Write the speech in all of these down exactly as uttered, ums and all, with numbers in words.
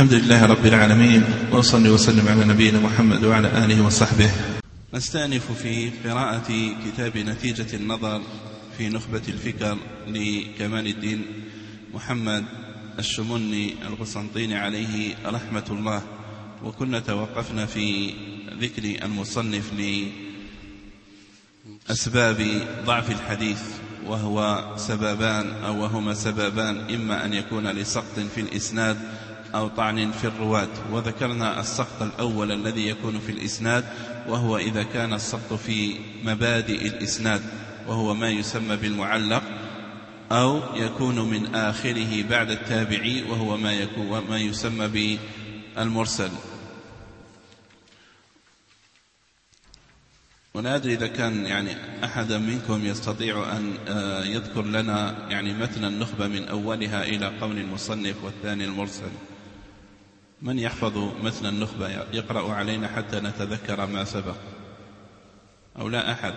الحمد لله رب العالمين، وصلي وسلم على نبينا محمد وعلى آله وصحبه. نستأنف في قراءة كتاب نتيجة النظر في نخبة الفكر لكمال الدين محمد الشمني القسنطيني عليه رحمة الله. وكنا توقفنا في ذكر المصنف لأسباب ضعف الحديث، وهو سببان أو وهما سببان، إما أن يكون لسقط في الإسناد أو طعن في الرواة. وذكرنا السقط الأول الذي يكون في الإسناد، وهو إذا كان السقط في مبادئ الإسناد، وهو ما يسمى بالمعلق، أو يكون من آخره بعد التابعي، وهو ما يكون ما يسمى بالمرسل. ولا أدري إذا كان يعني أحد منكم يستطيع أن يذكر لنا يعني متن النخبة من أولها إلى قول المصنف والثاني المرسل. من يحفظ متن النخبة يقرأ علينا حتى نتذكر ما سبق، أو لا أحد؟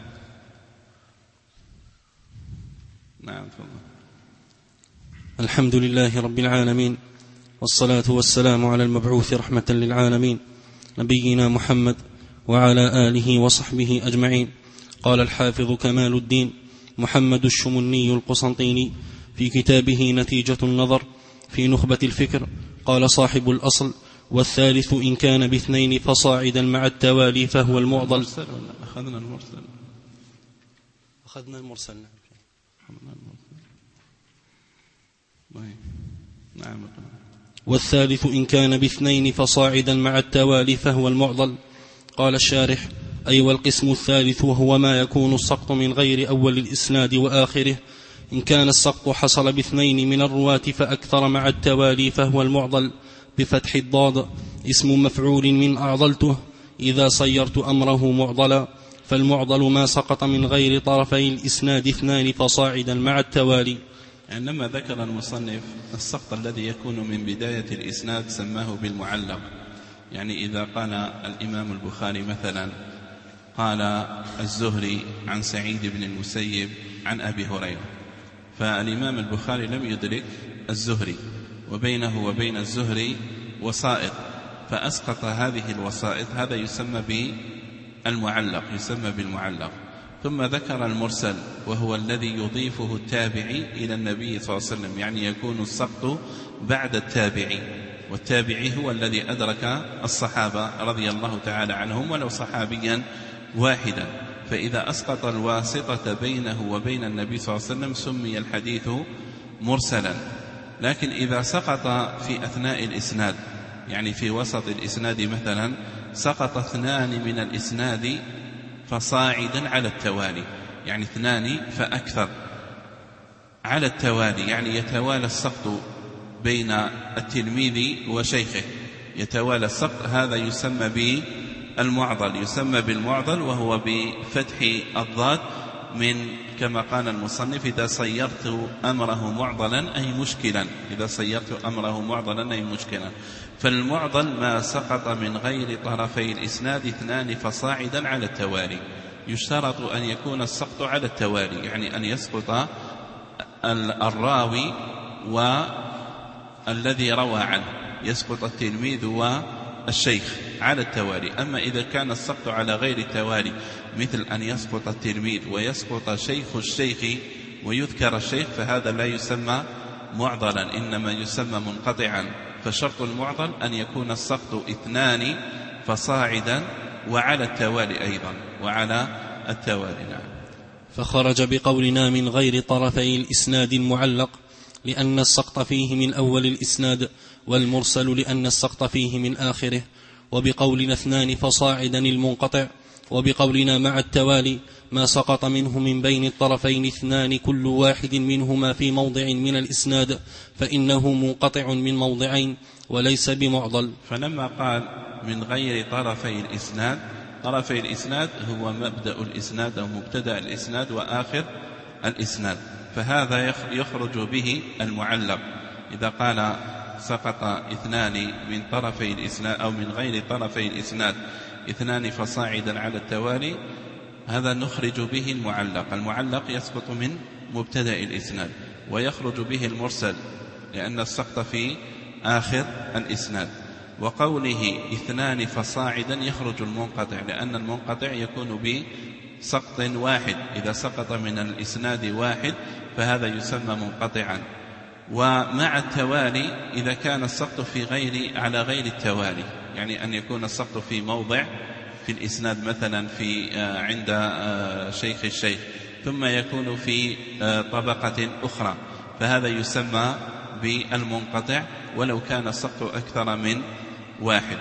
نعم تفضل. الحمد لله رب العالمين، والصلاة والسلام على المبعوث رحمة للعالمين نبينا محمد وعلى آله وصحبه أجمعين. قال الحافظ كمال الدين محمد الشمني القسنطيني في كتابه نتيجة النظر في نخبة الفكر، قال صاحب الأصل: والثالث إن كان باثنين فصاعدا مع التوالي فهو المعضل. أخذنا المرسل أخذنا المرسل نعم. والثالث إن كان باثنين فصاعدا مع التوالي فهو المعضل. قال الشارح: أي والقسم الثالث وهو ما يكون السقط من غير أول الإسناد وآخره. إن كان السقط حصل باثنين من الرواة فأكثر مع التوالي فهو المعضل بفتح الضاد، اسم مفعول من أعضلته إذا صيرت أمره معضلا. فالمعضل ما سقط من غير طرفي الإسناد اثنان فصاعدا مع التوالي. يعني لما ذكر المصنف السقط الذي يكون من بداية الإسناد سماه بالمعلق. يعني إذا قال الإمام البخاري مثلا قال الزهري عن سعيد بن المسيب عن أبي هريرة، فالإمام البخاري لم يدرك الزهري، وبينه وبين الزهري وسائط، فأسقط هذه الوسائط، هذا يسمى بالمعلق يسمى بالمعلق. ثم ذكر المرسل، وهو الذي يضيفه التابعي إلى النبي صلى الله عليه وسلم، يعني يكون السقط بعد التابعي، والتابعي هو الذي أدرك الصحابة رضي الله تعالى عنهم ولو صحابيا واحدا. فإذا أسقط الواسطة بينه وبين النبي صلى الله عليه وسلم سمي الحديث مرسلا. لكن إذا سقط في أثناء الإسناد، يعني في وسط الإسناد مثلا سقط اثنان من الإسناد فصاعدا على التوالي، يعني اثنان فأكثر على التوالي، يعني يتوالى السقط بين التلميذ وشيخه، يتوالى السقط، هذا يسمى بالمعضل يسمى بالمعضل وهو بفتح الضاد، من كما قال المصنف: إذا صيرت أمره معضلا أي مشكلا، إذا صيرت أمره معضلا أي مشكلا. فالمعضل ما سقط من غير طرفي الإسناد اثنان فصاعدا على التوالي. يشترط أن يكون السقط على التوالي، يعني أن يسقط الراوي والذي روى عنه، يسقط التلميذ والشيخ على التوالي. أما إذا كان السقط على غير التوالي، مثل أن يسقط التلميذ ويسقط شيخ الشيخ ويذكر الشيخ، فهذا لا يسمى معضلا، إنما يسمى منقطعا. فشرط المعضل أن يكون السقط اثنان فصاعدا وعلى التوالي أيضا، وعلى التوالي. نعم. فخرج بقولنا من غير طرفي الإسناد المعلق لأن السقط فيه من أول الإسناد، والمرسل لأن السقط فيه من آخره. وبقولنا اثنان فصاعدا المنقطع، وبقولنا مع التوالي ما سقط منه من بين الطرفين اثنان كل واحد منهما في موضع من الإسناد، فإنه منقطع من موضعين وليس بمعضل. فلما قال من غير طرفي الإسناد، طرفي الإسناد هو مبدأ الإسناد أو مبتدأ الإسناد وآخر الإسناد، فهذا يخرج به المعلق. إذا قال سقط اثنان من طرفي الإسناد أو من غير طرفي الإسناد اثنان فصاعدا على التوالي، هذا نخرج به المعلق. المعلق يسقط من مبتدأ الإسناد، ويخرج به المرسل، لأن السقط في آخر الإسناد. وقوله اثنان فصاعدا يخرج المنقطع، لأن المنقطع يكون بسقط واحد، إذا سقط من الإسناد واحد فهذا يسمى منقطعا. ومع التوالي إذا كان السقط في غير على غير التوالي، يعني أن يكون السقط في موضع في الإسناد مثلا في عند شيخ الشيخ ثم يكون في طبقة أخرى، فهذا يسمى بالمنقطع ولو كان السقط أكثر من واحد.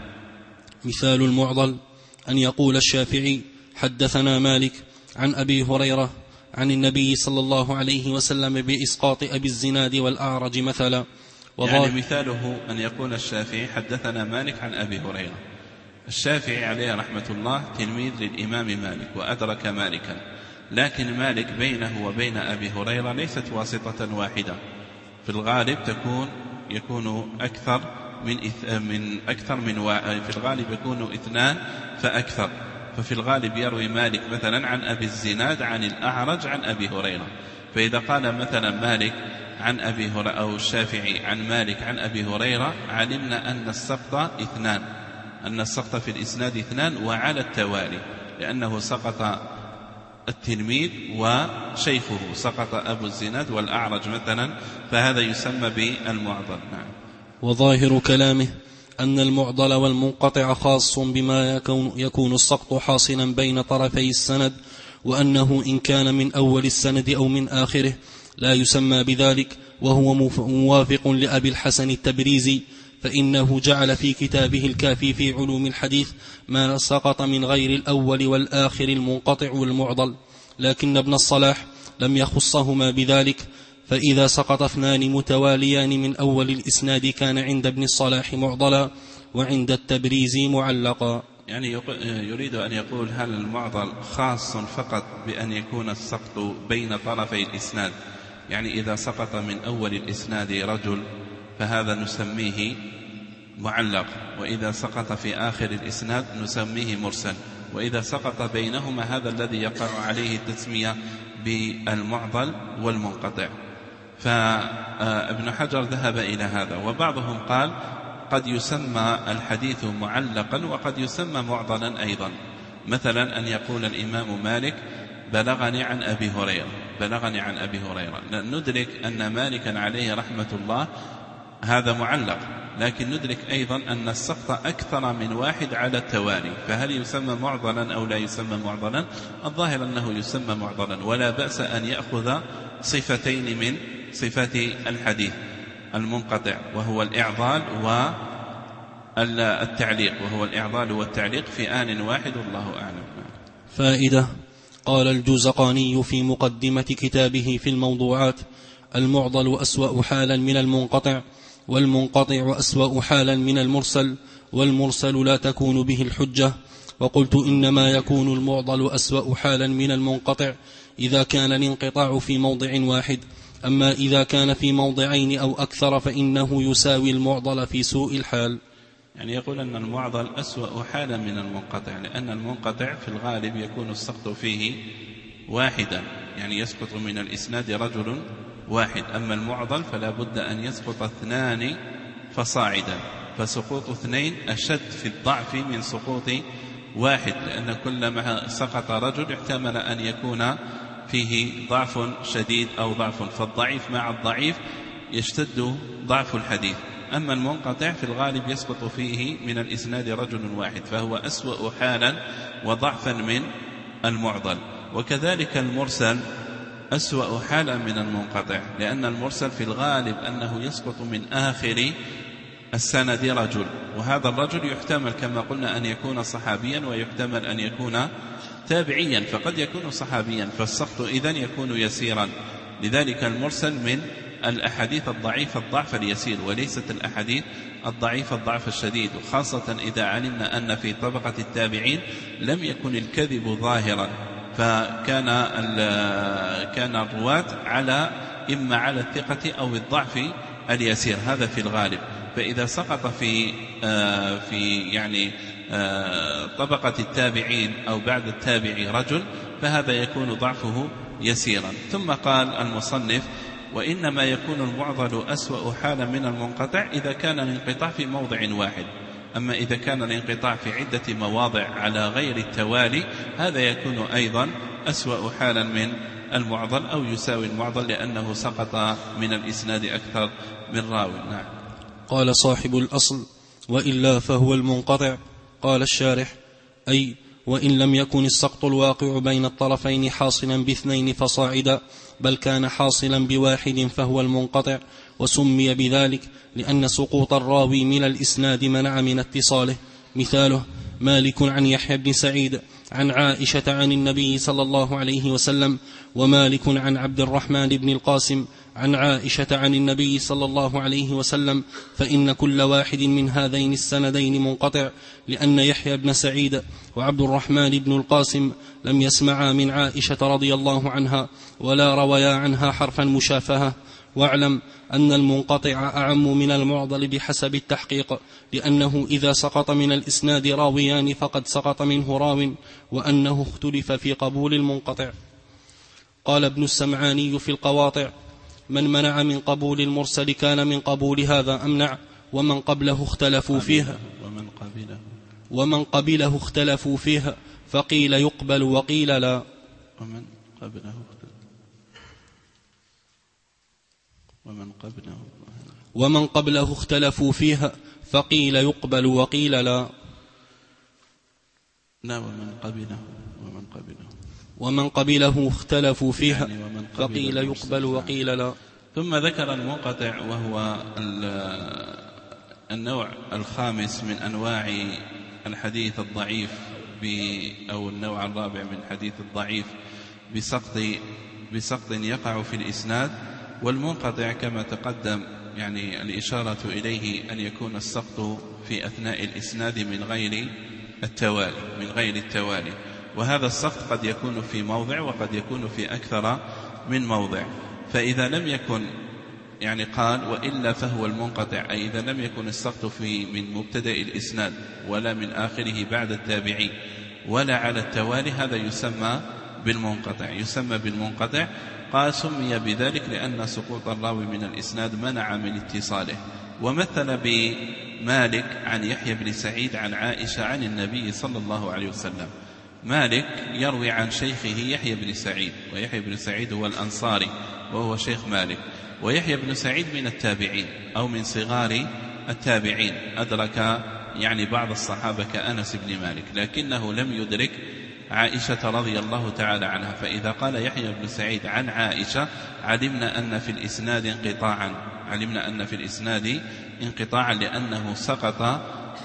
مثال المعضل أن يقول الشافعي حدثنا مالك عن أبي هريرة عن النبي صلى الله عليه وسلم بإسقاط أبي الزناد والأعرج مثلا. يعني مثاله أن يقول الشافعي حدثنا مالك عن أبي هريرة. الشافعي عليه رحمة الله تلميذ للإمام مالك وأدرك مالكا، لكن مالك بينه وبين أبي هريرة ليست واسطة واحدة، في الغالب تكون يكون أكثر من من أكثر من في الغالب يكون اثنان فأكثر. ففي الغالب يروي مالك مثلا عن أبي الزناد عن الأعرج عن أبي هريرة، فإذا قال مثلا مالك عن أبي هريرة أو الشافعي عن مالك عن أبي هريرة علمنا أن السقط اثنان، أن السقط في الإسناد اثنان وعلى التوالي، لأنه سقط التلميذ وشيخه، سقط أبو الزناد والأعرج مثلا، فهذا يسمى بالمعضل. نعم. وظاهر كلامه أن المعضل والمنقطع خاص بما يكون, يكون السقط حاصلا بين طرفي السند، وأنه إن كان من أول السند أو من آخره لا يسمى بذلك، وهو موافق لأبي الحسن التبريزي، فإنه جعل في كتابه الكافي في علوم الحديث ما سقط من غير الأول والآخر المنقطع والمعضل، لكن ابن الصلاح لم يخصهما بذلك، فإذا سقط اثنان متواليان من أول الإسناد كان عند ابن الصلاح معضلا وعند التبريزي معلقا. يعني يريد أن يقول هل المعضل خاص فقط بأن يكون السقط بين طرفي الإسناد، يعني إذا سقط من أول الإسناد رجل فهذا نسميه معلق، وإذا سقط في آخر الإسناد نسميه مرسل، وإذا سقط بينهما هذا الذي يقع عليه التسمية بالمعضل والمنقطع. فابن حجر ذهب إلى هذا، وبعضهم قال قد يسمى الحديث معلقا وقد يسمى معضلا أيضا، مثلا أن يقول الإمام مالك بلغني عن أبي هريرة، بلغني عن أبي هريرة، ندرك أن مالكا عليه رحمة الله هذا معلق، لكن ندرك أيضا أن السقط أكثر من واحد على التوالي، فهل يسمى معضلا أو لا يسمى معضلا؟ الظاهر أنه يسمى معضلا، ولا بأس أن يأخذ صفتين من صفات الحديث المنقطع، وهو الإعضال والتعليق، وهو الإعضال والتعليق في آن واحد، والله أعلم. فائدة. قال الجزقاني في مقدمة كتابه في الموضوعات: المعضل أسوأ حالا من المنقطع، والمنقطع أسوأ حالا من المرسل، والمرسل لا تكون به الحجة. وقلت إنما يكون المعضل أسوأ حالا من المنقطع إذا كان الانقطاع في موضع واحد، أما إذا كان في موضعين أو أكثر فإنه يساوي المعضل في سوء الحال. يعني يقول أن المعضل أسوأ حالا من المنقطع، لأن المنقطع في الغالب يكون السقط فيه واحدا، يعني يسقط من الإسناد رجل واحد، أما المعضل فلا بد أن يسقط اثنان فصاعدا، فسقوط اثنين أشد في الضعف من سقوط واحد، لأن كلما سقط رجل احتمل أن يكون فيه ضعف شديد أو ضعف، فالضعيف مع الضعيف يشتد ضعف الحديث. أما المنقطع في الغالب يسقط فيه من الإسناد رجل واحد، فهو أسوأ حالا وضعفا من المعضل. وكذلك المرسل أسوأ حالا من المنقطع، لأن المرسل في الغالب أنه يسقط من آخر السند رجل، وهذا الرجل يحتمل كما قلنا أن يكون صحابيا ويحتمل أن يكون تابعيا، فقد يكون صحابيا، فالسقط إذن يكون يسيرا. لذلك المرسل من الأحاديث الضعيفة الضعف اليسير، وليست الأحاديث الضعيفة الضعف الشديد، خاصة إذا علمنا أن في طبقة التابعين لم يكن الكذب ظاهرا، فكان كان الرواة على إما على الثقة أو الضعف اليسير، هذا في الغالب. فإذا سقط في في يعني طبقة التابعين أو بعد التابع رجل، فهذا يكون ضعفه يسيرا. ثم قال المصنف: وإنما يكون المعضل أسوأ حالا من المنقطع إذا كان الانقطاع في موضع واحد. أما إذا كان الانقطاع في عدة مواضع على غير التوالي هذا يكون أيضا أسوأ حالا من المعضل أو يساوي المعضل، لأنه سقط من الإسناد أكثر من راو. نعم. قال صاحب الأصل: وإلا فهو المنقطع. قال الشارح: أي وإن لم يكن السقط الواقع بين الطرفين حاصلا باثنين فصاعدا، بل كان حاصلا بواحد فهو المنقطع، وسمي بذلك لأن سقوط الراوي من الإسناد منع من اتصاله. مثاله: مالك عن يحيى بن سعيد عن عائشة عن النبي صلى الله عليه وسلم، ومالك عن عبد الرحمن بن القاسم عن عائشة عن النبي صلى الله عليه وسلم، فإن كل واحد من هذين السندين منقطع، لأن يحيى بن سعيد وعبد الرحمن بن القاسم لم يسمعا من عائشة رضي الله عنها ولا رويا عنها حرفا مشافهة. واعلم أن المنقطع أعم من المعضل بحسب التحقيق، لأنه إذا سقط من الإسناد راويان فقد سقط منه راو، وأنه اختلف في قبول المنقطع. قال ابن السمعاني في القواطع: من منع من قبول المرسل كان من قبول هذا أمنع، ومن قبله اختلفوا فيها ومن قبله ومن قبله اختلفوا فيها، فقيل يقبل وقيل لا. ومن قبله ومن قبله ومن قبله اختلفوا فيها، فقيل يقبل وقيل لا. لا ومن قبله ومن قبله ومن قبله اختلفوا فيها، يعني فقيل يقبل وقيل لا. ثم ذكر المنقطع وهو النوع الخامس من أنواع الحديث الضعيف، أو النوع الرابع من الحديث الضعيف بسقط بسقط يقع في الإسناد. والمنقطع كما تقدم يعني الإشارة إليه أن يكون السقط في أثناء الإسناد من غير التوالي من غير التوالي وهذا السقط قد يكون في موضع وقد يكون في أكثر من موضع. فإذا لم يكن يعني قال وإلا فهو المنقطع، أي إذا لم يكن السقط في من مبتدأ الإسناد ولا من آخره بعد التابعين ولا على التوالي، هذا يسمى بالمنقطع يسمى بالمنقطع قال سمي بذلك لأن سقوط الراوي من الإسناد منع من اتصاله. ومثل بمالك عن يحيى بن سعيد عن عائشة عن النبي صلى الله عليه وسلم. مالك يروي عن شيخه يحيى بن سعيد، ويحيى بن سعيد هو الأنصاري وهو شيخ مالك، ويحيى بن سعيد من التابعين أو من صغار التابعين، أدرك يعني بعض الصحابة كأنس بن مالك، لكنه لم يدرك عائشة رضي الله تعالى عنها. فإذا قال يحيى بن سعيد عن عائشة علمنا أن في الإسناد انقطاعا علمنا أن في الإسناد انقطاعا لأنه سقط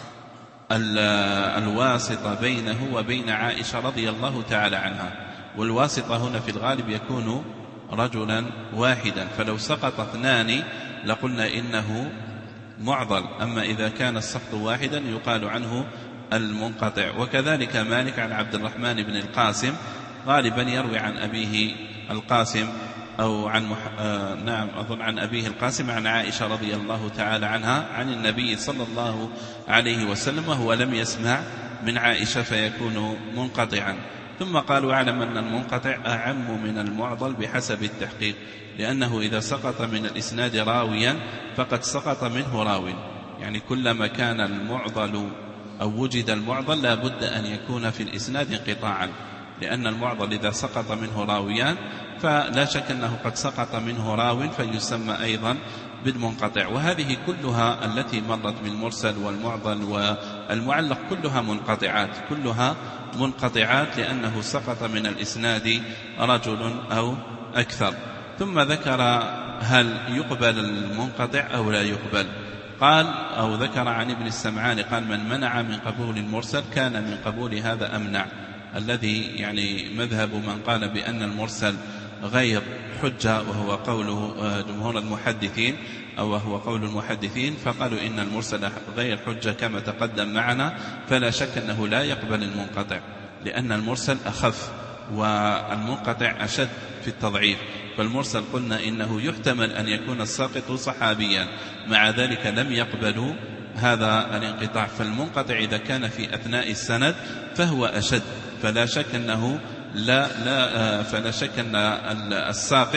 الواسطة بينه وبين عائشة رضي الله تعالى عنها، والواسطة هنا في الغالب يكون رجلا واحدا، فلو سقط اثنان لقلنا إنه معضل، أما إذا كان السقط واحدا يقال عنه المنقطع. وكذلك مالك عن عبد الرحمن بن القاسم غالبا يروي عن أبيه القاسم أو عن مح... آه نعم أظن عن أبيه القاسم عن عائشة رضي الله تعالى عنها عن النبي صلى الله عليه وسلم، وهو لم يسمع من عائشة فيكون منقطعا. ثم قال واعلم أن المنقطع أعم من المعضل بحسب التحقيق، لأنه إذا سقط من الإسناد راويا فقد سقط منه راو، يعني كلما كان المعضل أو وجد المعضل لا بد أن يكون في الإسناد انقطاعا، لأن المعضل إذا سقط منه راويان فلا شك أنه قد سقط منه راو فيسمى أيضا بالمنقطع. وهذه كلها التي مرت بالمرسل والمعضل والمعلق كلها منقطعات كلها منقطعات لأنه سقط من الإسناد رجل أو أكثر. ثم ذكر هل يقبل المنقطع أو لا يقبل. قال أو ذكر عن ابن السمعان قال من منع من قبول المرسل كان من قبول هذا أمنع، الذي يعني مذهب من قال بأن المرسل غير حجة وهو قوله جمهور المحدثين أو هو قول المحدثين، فقالوا إن المرسل غير حجة كما تقدم معنا، فلا شك أنه لا يقبل المنقطع لأن المرسل أخف والمنقطع أشد في التضعيف. فالمرسل قلنا إنه يحتمل أن يكون الساقط صحابيا، مع ذلك لم يقبلوا هذا الانقطاع. فالمنقطع إذا كان في أثناء السند فهو أشد، فلا شك أنه لا لا فلا شك أن الساقط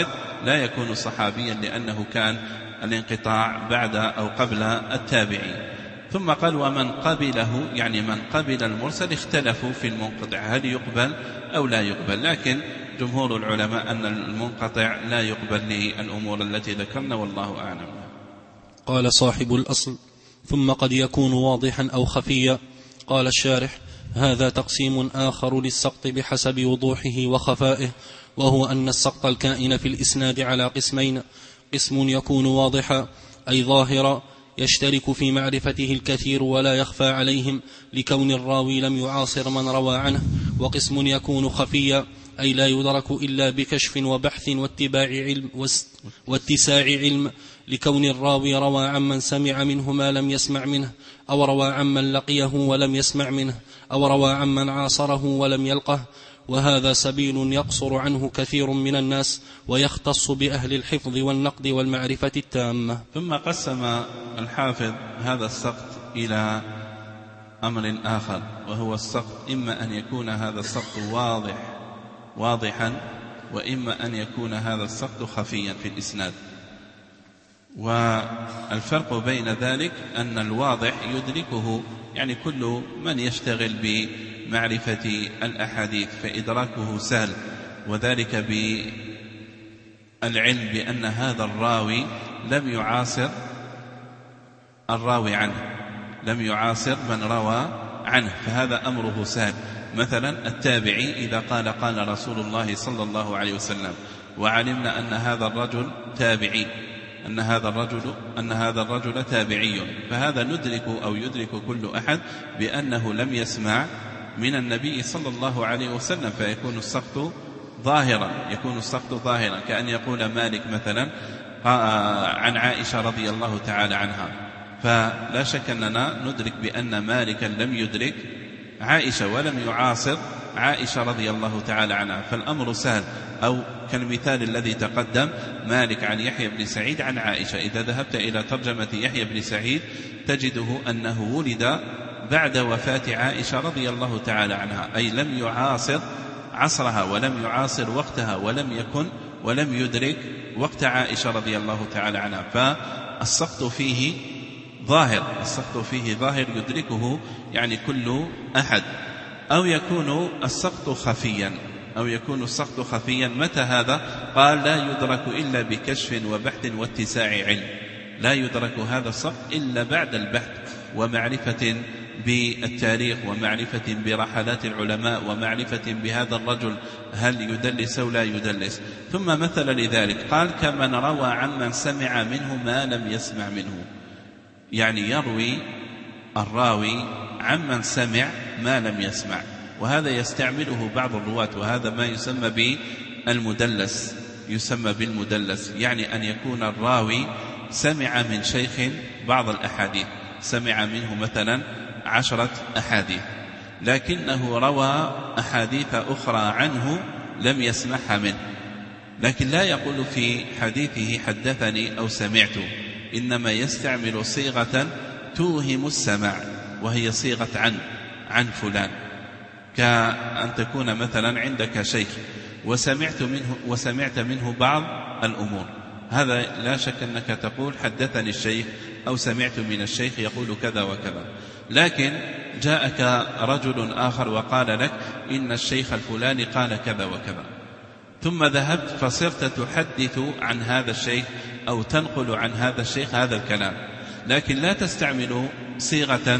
لا يكون صحابيا لأنه كان الانقطاع بعد أو قبل التابعين. ثم قال ومن قبله، يعني من قبل المرسل اختلفوا في المنقطع هل يقبل أو لا يقبل، لكن جمهور العلماء أن المنقطع لا يقبل للأمور التي ذكرنا والله أعلم. قال صاحب الأصل ثم قد يكون واضحا أو خفيا. قال الشارح هذا تقسيم آخر للسقط بحسب وضوحه وخفائه، وهو أن السقط الكائن في الإسناد على قسمين: قسم يكون واضحا أي ظاهرا يشترك في معرفته الكثير ولا يخفى عليهم لكون الراوي لم يعاصر من روى عنه، وقسم يكون خفيا أي لا يدرك إلا بكشف وبحث واتباع علم واتساع علم لكون الراوي روى عمن سمع منه ما لم يسمع منه، أو روى عمن لقيه ولم يسمع منه، أو روى عمن عاصره ولم يلقه، وهذا سبيل يقصر عنه كثير من الناس ويختص بأهل الحفظ والنقد والمعرفة التامة. ثم قسم الحافظ هذا السقط إلى أمر آخر، وهو السقط إما أن يكون هذا السقط واضح واضحا، وإما أن يكون هذا السقط خفيا في الإسناد. والفرق بين ذلك أن الواضح يدركه يعني كل من يشتغل بمعرفة الأحاديث فإدراكه سهل، وذلك بالعلم بأن هذا الراوي لم يعاصر الراوي عنه، لم يعاصر من روى عنه، فهذا أمره سهل. مثلا التابعي إذا قال قال رسول الله صلى الله عليه وسلم، وعلمنا أن هذا الرجل تابعي، أن هذا الرجل أن هذا الرجل تابعي، فهذا ندرك أو يدرك كل أحد بأنه لم يسمع من النبي صلى الله عليه وسلم، فيكون السقط ظاهرا يكون السقط ظاهرا كأن يقول مالك مثلا عن عائشة رضي الله تعالى عنها، فلا شك أننا ندرك بأن مالكا لم يدرك عائشة ولم يعاصر عائشة رضي الله تعالى عنها، فالأمر سهل. أو كالمثال الذي تقدم مالك عن يحيى بن سعيد عن عائشة، إذا ذهبت إلى ترجمة يحيى بن سعيد تجده أنه ولد بعد وفاة عائشة رضي الله تعالى عنها، أي لم يعاصر عصرها ولم يعاصر وقتها ولم يكن ولم يدرك وقت عائشة رضي الله تعالى عنها، فالسقط فيه ظاهر السقط فيه ظاهر يدركه يعني كل أحد. أو يكون السقط خفيا أو يكون السقط خفيا متى هذا؟ قال لا يدرك إلا بكشف وبحث واتساع علم، لا يدرك هذا السقط إلا بعد البحث ومعرفة بالتاريخ ومعرفة برحلات العلماء ومعرفة بهذا الرجل هل يدلس أو لا يدلس. ثم مثل لذلك قال كمن روى عمن سمع منه ما لم يسمع منه، يعني يروي الراوي عمن سمع ما لم يسمع، وهذا يستعمله بعض الرواة، وهذا ما يسمى بالمدلس يسمى بالمدلس يعني أن يكون الراوي سمع من شيخ بعض الأحاديث، سمع منه مثلا عشرة أحاديث، لكنه روى أحاديث أخرى عنه لم يسمعها منه، لكن لا يقول في حديثه حدثني أو سمعت، إنما يستعمل صيغة توهم السماع، وهي صيغة عن عن فلان، كأن تكون مثلا عندك شيخ وسمعت منه وسمعت منه بعض الأمور، هذا لا شك أنك تقول حدثني الشيخ أو سمعت من الشيخ يقول كذا وكذا، لكن جاءك رجل آخر وقال لك إن الشيخ الفلاني قال كذا وكذا، ثم ذهبت فصرت تحدث عن هذا الشيخ أو تنقل عن هذا الشيخ هذا الكلام، لكن لا تستعمل صيغة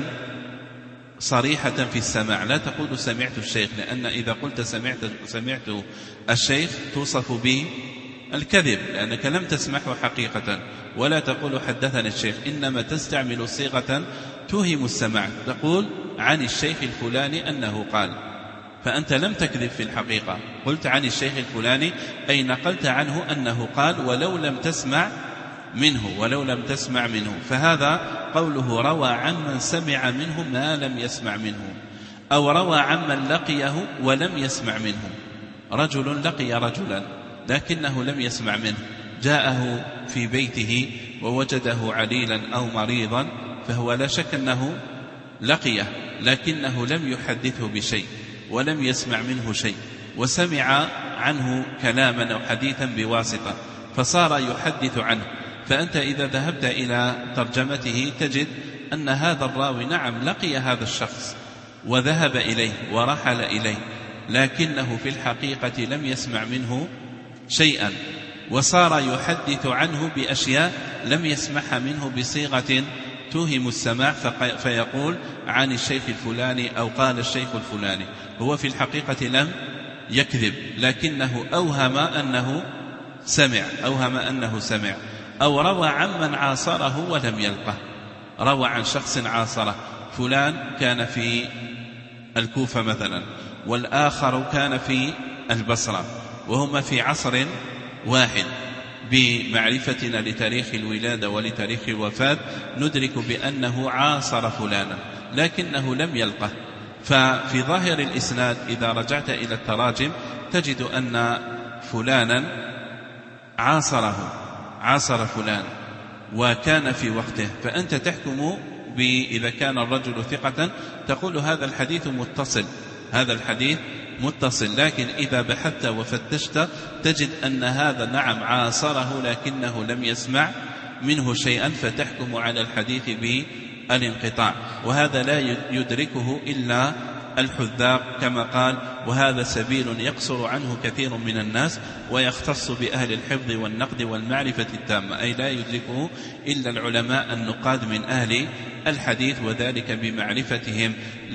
صريحة في السماع، لا تقول سمعت الشيخ، لأن إذا قلت سمعت, سمعت الشيخ توصف به الكذب، لأنك لم تسمعه حقيقة، ولا تقول حدثني الشيخ، إنما تستعمل صيغة توهم السماع، تقول عن الشيخ الفلاني أنه قال، فأنت لم تكذب في الحقيقة، قلت عن الشيخ الفلاني أي نقلت عنه أنه قال ولو لم تسمع منه ولو لم تسمع منه فهذا قوله روى عمن سمع منه ما لم يسمع منه، أو روى عمن لقيه ولم يسمع منه، رجل لقي رجلا لكنه لم يسمع منه، جاءه في بيته ووجده عليلا أو مريضا، فهو لا شك أنه لقيه لكنه لم يحدثه بشيء ولم يسمع منه شيء، وسمع عنه كلاما أو حديثا بواسطة، فصار يحدث عنه. فأنت إذا ذهبت إلى ترجمته تجد أن هذا الراوي نعم لقي هذا الشخص وذهب إليه ورحل إليه، لكنه في الحقيقة لم يسمع منه شيئا، وصار يحدث عنه بأشياء لم يسمعها منه بصيغة توهم السماع، فيقول عن الشيخ الفلاني أو قال الشيخ الفلاني. هو في الحقيقة لم يكذب، لكنه أوهم أنه سمع أوهم أنه سمع أو روى عمن عاصره ولم يلقه. روى عن شخص عاصره، فلان كان في الكوفة مثلا والآخر كان في البصرة وهما في عصر واحد، بمعرفتنا لتاريخ الولادة ولتاريخ الوفاة ندرك بأنه عاصر فلانا لكنه لم يلقه. ففي ظاهر الإسناد إذا رجعت إلى التراجم تجد أن فلانا عاصره عاصر فلان وكان في وقته، فأنت تحكم إذا كان الرجل ثقة تقول هذا الحديث متصل هذا الحديث متصل لكن إذا بحثت وفتشت تجد أن هذا نعم عاصره لكنه لم يسمع منه شيئا، فتحكم على الحديث بالانقطاع، وهذا لا يدركه إلا الحذاق كما قال: وهذا سبيل يقصر عنه كثير من الناس ويختص بأهل الحفظ والنقد والمعرفة التامة، أي لا يدركه إلا العلماء النقاد من أهل الحديث، وذلك بمعرفتهم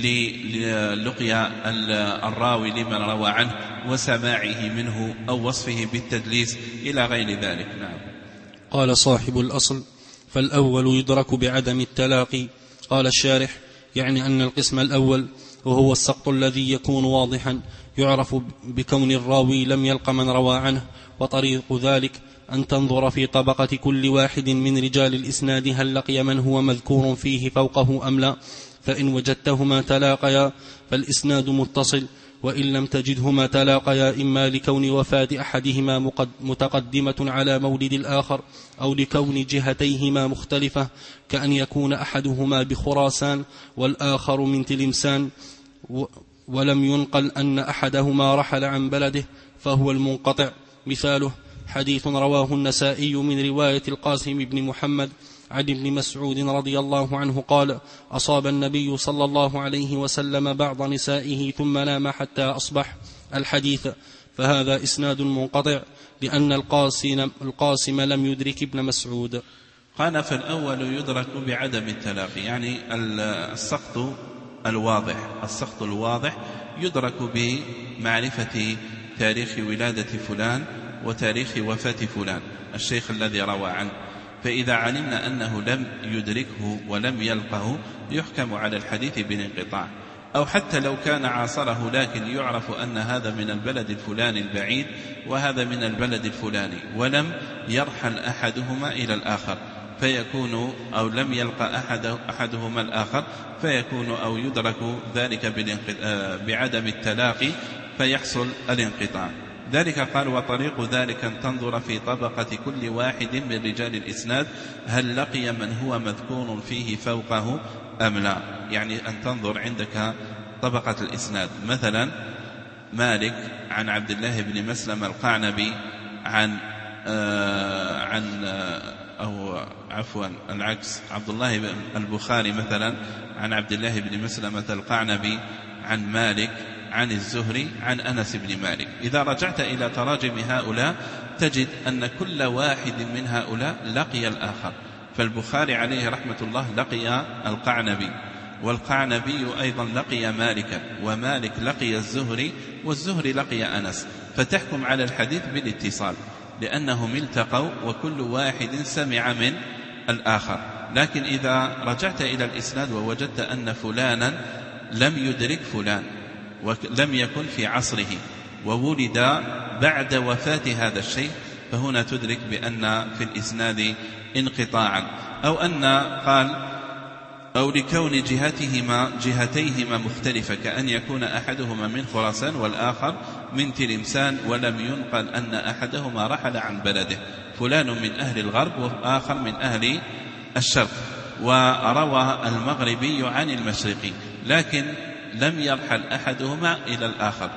للقيا الراوي لمن روى عنه وسماعه منه أو وصفه بالتدليس إلى غير ذلك. نعم. قال صاحب الأصل: فالأول يدرك بعدم التلاقي. قال الشارح: يعني أن القسم الأول وهو السقط الذي يكون واضحا يعرف بكون الراوي لم يلق من روى عنه، وطريق ذلك أن تنظر في طبقة كل واحد من رجال الإسناد هل لقي من هو مذكور فيه فوقه أم لا، فإن وجدتهما تلاقيا فالإسناد متصل، وإن لم تجدهما تلاقيا إما لكون وفاة أحدهما متقدمة على مولد الآخر أو لكون جهتيهما مختلفة، كأن يكون أحدهما بخراسان والآخر من تلمسان ولم ينقل أن أحدهما رحل عن بلده فهو المنقطع. مثاله حديث رواه النسائي من رواية القاسم بن محمد عن ابن مسعود رضي الله عنه قال: أصاب النبي صلى الله عليه وسلم بعض نسائه ثم نام حتى أصبح الحديث، فهذا إسناد منقطع لأن القاسم, القاسم لم يدرك ابن مسعود. قال: فالأول يدرك بعدم التلاقي، يعني السقط الواضح السقط الواضح يدرك بمعرفة تاريخ ولادة فلان وتاريخ وفاة فلان الشيخ الذي روى عنه، فإذا علمنا أنه لم يدركه ولم يلقه يحكم على الحديث بالانقطاع، أو حتى لو كان عاصره لكن يعرف أن هذا من البلد الفلاني البعيد وهذا من البلد الفلاني ولم يرحل أحدهما إلى الآخر فيكون أو لم يلقى أحد أحدهما الآخر فيكون أو يدرك ذلك بعدم التلاقي فيحصل الانقطاع. ذلك قال: وطريق ذلك أن تنظر في طبقة كل واحد من رجال الإسناد هل لقي من هو مذكور فيه فوقه أم لا، يعني أن تنظر عندك طبقة الإسناد، مثلا مالك عن عبد الله بن مسلم القعنبي عن آه عن آه أو عفوا العكس عبد الله بن البخاري مثلا عن عبد الله بن مسلمة القعنبي عن مالك عن الزهري عن أنس بن مالك. إذا رجعت إلى تراجم هؤلاء تجد أن كل واحد من هؤلاء لقي الآخر، فالبخاري عليه رحمة الله لقي القعنبي، والقعنبي أيضا لقي مالكا، ومالك لقي الزهري، والزهري لقي أنس، فتحكم على الحديث بالاتصال لأنهم التقوا وكل واحد سمع من الآخر. لكن إذا رجعت إلى الإسناد ووجدت أن فلانا لم يدرك فلان ولم يكن في عصره وولد بعد وفاة هذا الشيء، فهنا تدرك بأن في الإسناد انقطاعا، أو أن قال أو لكون جهتهما جهتيهما مختلفة، كأن يكون أحدهما من خراسان والآخر من تلمسان ولم ينقل أن أحدهما رحل عن بلده، فلان من أهل الغرب وآخر من أهل الشرق، وروى المغربي عن المشرقي، لكن لم يرحل أحدهما إلى الآخر،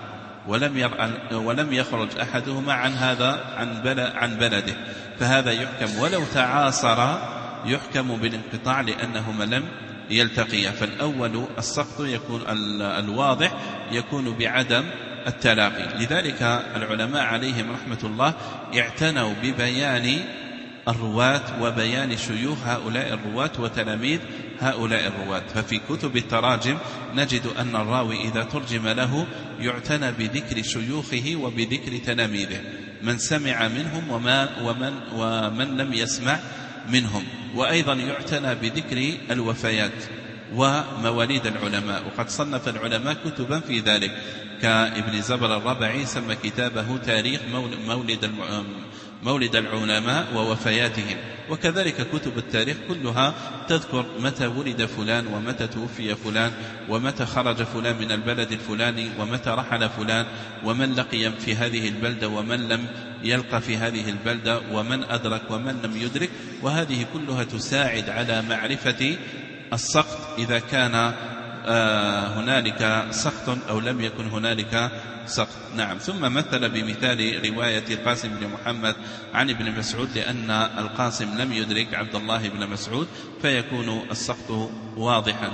ولم, ولم يخرج أحدهما عن هذا عن بلده، فهذا يحكم ولو تعاصر يحكم بالانقطاع لأنهما لم يلتقيا. فالأول السقط يكون الواضح يكون بعدم التلاقي. لذلك العلماء عليهم رحمة الله اعتنوا ببيان الرواة وبيان شيوخ هؤلاء الرواة وتلاميذ هؤلاء الرواة. ففي كتب التراجم نجد أن الراوي إذا ترجم له يعتنى بذكر شيوخه وبذكر تلاميذه، من سمع منهم وما ومن, ومن لم يسمع منهم. وأيضا يعتنى بذكر الوفيات ومواليد العلماء، وقد صنف العلماء كتبا في ذلك، كابن زبر الربعي سمى كتابه تاريخ مولد مولد العلماء ووفياتهم. وكذلك كتب التاريخ كلها تذكر متى ولد فلان ومتى توفي فلان ومتى خرج فلان من البلد الفلاني ومتى رحل فلان ومن لقي في هذه البلدة ومن لم يلقى في هذه البلدة ومن أدرك ومن لم يدرك. وهذه كلها تساعد على معرفة السقط إذا كان هنالك سقط أو لم يكن هنالك سقط. نعم. ثم مثل بمثال رواية القاسم بن محمد عن ابن مسعود، لأن القاسم لم يدرك عبد الله بن مسعود فيكون السقط واضحا.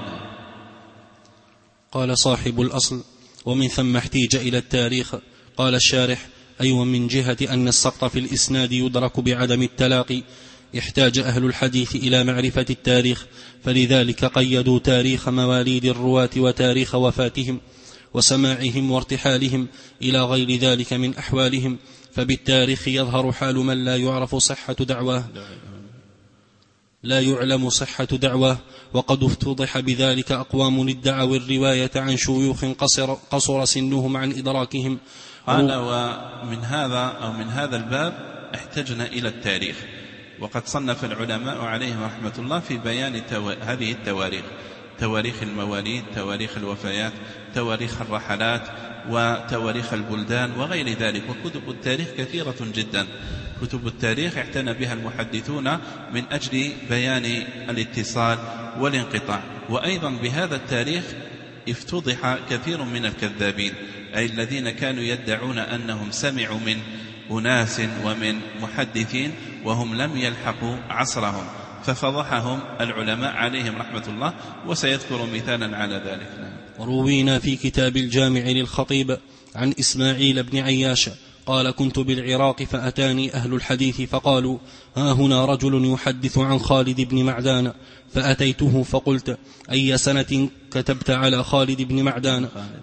قال صاحب الأصل: ومن ثم احتيج إلى التاريخ. قال الشارح: أي ومن جهة أن السقط في الإسناد يدرك بعدم التلاقي احتاج أهل الحديث إلى معرفة التاريخ، فلذلك قيدوا تاريخ مواليد الرواة وتاريخ وفاتهم وسماعهم وارتحالهم إلى غير ذلك من أحوالهم، فبالتاريخ يظهر حال من لا يعرف صحة دعواه لا يعلم صحة دعواه وقد افتضح بذلك أقوام ادعوا الرواية عن شيوخ قصر, قصر سنهم عن إدراكهم. قال: ومن هذا أو من هذا الباب احتجنا إلى التاريخ، وقد صنف العلماء عليهم رحمة الله في بيان تو... هذه التواريخ، تواريخ المواليد، تواريخ الوفيات، تواريخ الرحلات، وتواريخ البلدان وغير ذلك. وكتب التاريخ كثيرة جدا، كتب التاريخ اعتنى بها المحدثون من أجل بيان الاتصال والانقطاع. وأيضا بهذا التاريخ افتضح كثير من الكذابين، أي الذين كانوا يدعون أنهم سمعوا من أناس ومن محدثين وهم لم يلحقوا عصرهم، ففضحهم العلماء عليهم رحمة الله، وسيذكر مثالا على ذلك. وروينا في كتاب الجامع للخطيب عن إسماعيل بن عياش قال: كنت بالعراق فأتاني أهل الحديث فقالوا: ها هنا رجل يحدث عن خالد بن معدان، فأتيته فقلت: أي سنة كتبت على خالد بن معدان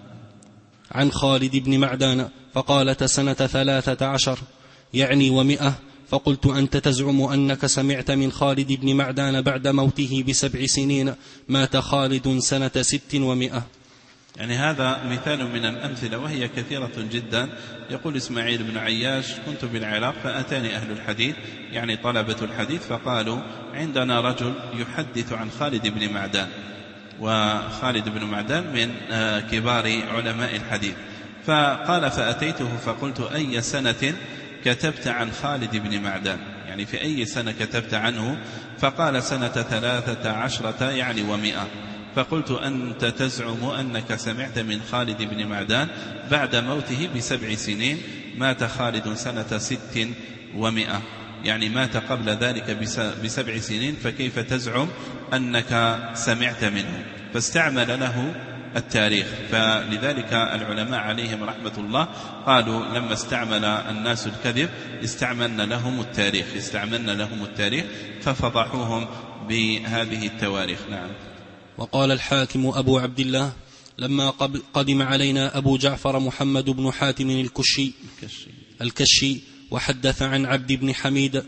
عن خالد بن معدان؟ فقالت: سنة ثلاثة عشر يعني ومئة. فقلت: أنت تزعم أنك سمعت من خالد بن معدان بعد موته بسبع سنين، مات خالد سنة ست ومئة. يعني هذا مثال من الأمثلة وهي كثيرة جدا. يقول إسماعيل بن عياش: كنت بالعراق فأتاني أهل الحديث يعني طلبة الحديث فقالوا: عندنا رجل يحدث عن خالد بن معدان، وخالد بن معدان من كبار علماء الحديث. فقال: فأتيته فقلت: أي سنة كتبت عن خالد بن معدان؟ يعني في أي سنة كتبت عنه؟ فقال: سنة ثلاثة عشرة يعني ومئة. فقلت: أنت تزعم أنك سمعت من خالد بن معدان بعد موته بسبع سنين، مات خالد سنة ست ومئة، يعني مات قبل ذلك بسبع سنين، فكيف تزعم أنك سمعت منه؟ فاستعمل له التاريخ. فلذلك العلماء عليهم رحمة الله قالوا: لما استعمل الناس الكذب استعملنا لهم التاريخ استعملنا لهم التاريخ ففضحوهم بهذه التواريخ. نعم. وقال الحاكم أبو عبد الله: لما قدم علينا أبو جعفر محمد بن حاتم الكشي الكشي وحدث عن عبد بن حميد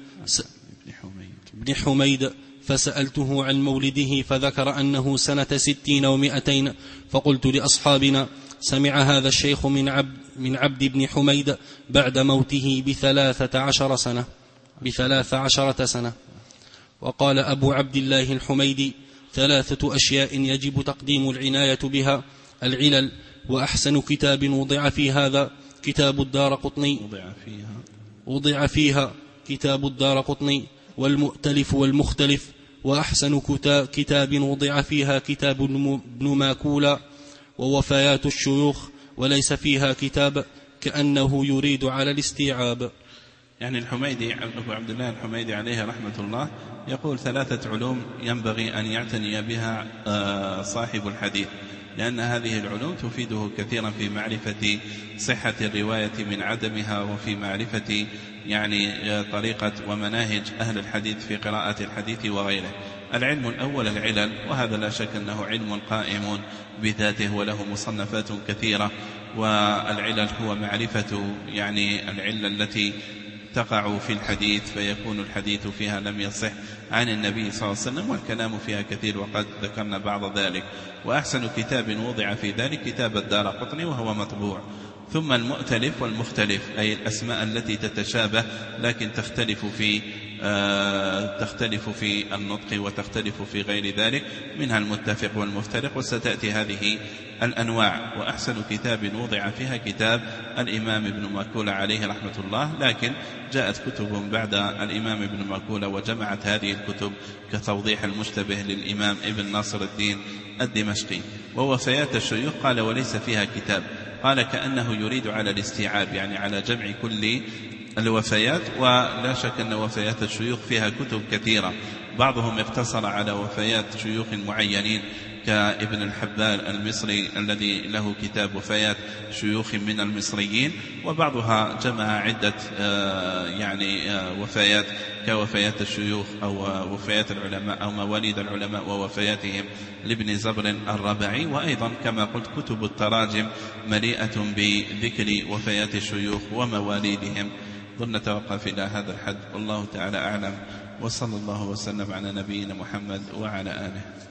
بن حميد فسألته عن مولده فذكر أنه سنة ستين ومئتين، فقلت لأصحابنا: سمع هذا الشيخ من عبد, من عبد بن حميد بعد موته بثلاثة عشر سنة بثلاث عشرة سنة. وقال أبو عبد الله الحميدي: ثلاثة أشياء يجب تقديم العناية بها: العلل، وأحسن كتاب وضع في هذا كتاب الدارقطني وضع فيها, وضع فيها كتاب الدارقطني والمؤتلف والمختلف، وأحسن كتاب وضع فيها كتاب ابن ماكولا، ووفيات الشيوخ، وليس فيها كتاب كأنه يريد على الاستيعاب. يعني الحميدي أبو عبد الله الحميدي عليه رحمة الله يقول ثلاثة علوم ينبغي أن يعتني بها صاحب الحديث، لأن هذه العلوم تفيده كثيرا في معرفة صحة الرواية من عدمها، وفي معرفة يعني طريقة ومناهج أهل الحديث في قراءة الحديث وغيره. العلم الأول العلل، وهذا لا شك أنه علم قائم بذاته وله مصنفات كثيرة، والعلل هو معرفة يعني العلة التي تقع في الحديث فيكون الحديث فيها لم يصح عن النبي صلى الله عليه وسلم، والكلام فيها كثير وقد ذكرنا بعض ذلك. وأحسن كتاب وضع في ذلك كتاب الدارقطني وهو مطبوع. ثم المؤتلف والمختلف، أي الأسماء التي تتشابه لكن تختلف في آه تختلف في النطق وتختلف في غير ذلك، منها المتفق والمفترق، وستأتي هذه الأنواع. وأحسن كتاب وضع فيها كتاب الإمام ابن ماكولة عليه رحمة الله، لكن جاءت كتب بعد الإمام ابن ماكولة وجمعت هذه الكتب كتوضيح المشتبه للإمام ابن ناصر الدين الدمشقي. ووفيات الشيوخ قال وليس فيها كتاب، قال كأنه يريد على الاستيعاب، يعني على جمع كل الوفيات. ولا شك أن وفيات الشيوخ فيها كتب كثيرة، بعضهم اقتصر على وفيات شيوخ معينين كابن الحبال المصري الذي له كتاب وفيات شيوخ من المصريين، وبعضها جمع عدة يعني وفيات كوفيات الشيوخ أو وفيات العلماء أو مواليد العلماء ووفياتهم لابن زبر الربعي. وأيضا كما قلت كتب التراجم مليئة بذكر وفيات الشيوخ ومواليدهم. ظن نتوقف إلى هذا الحد، والله تعالى أعلم، وصلى الله وسلم على نبينا محمد وعلى آله.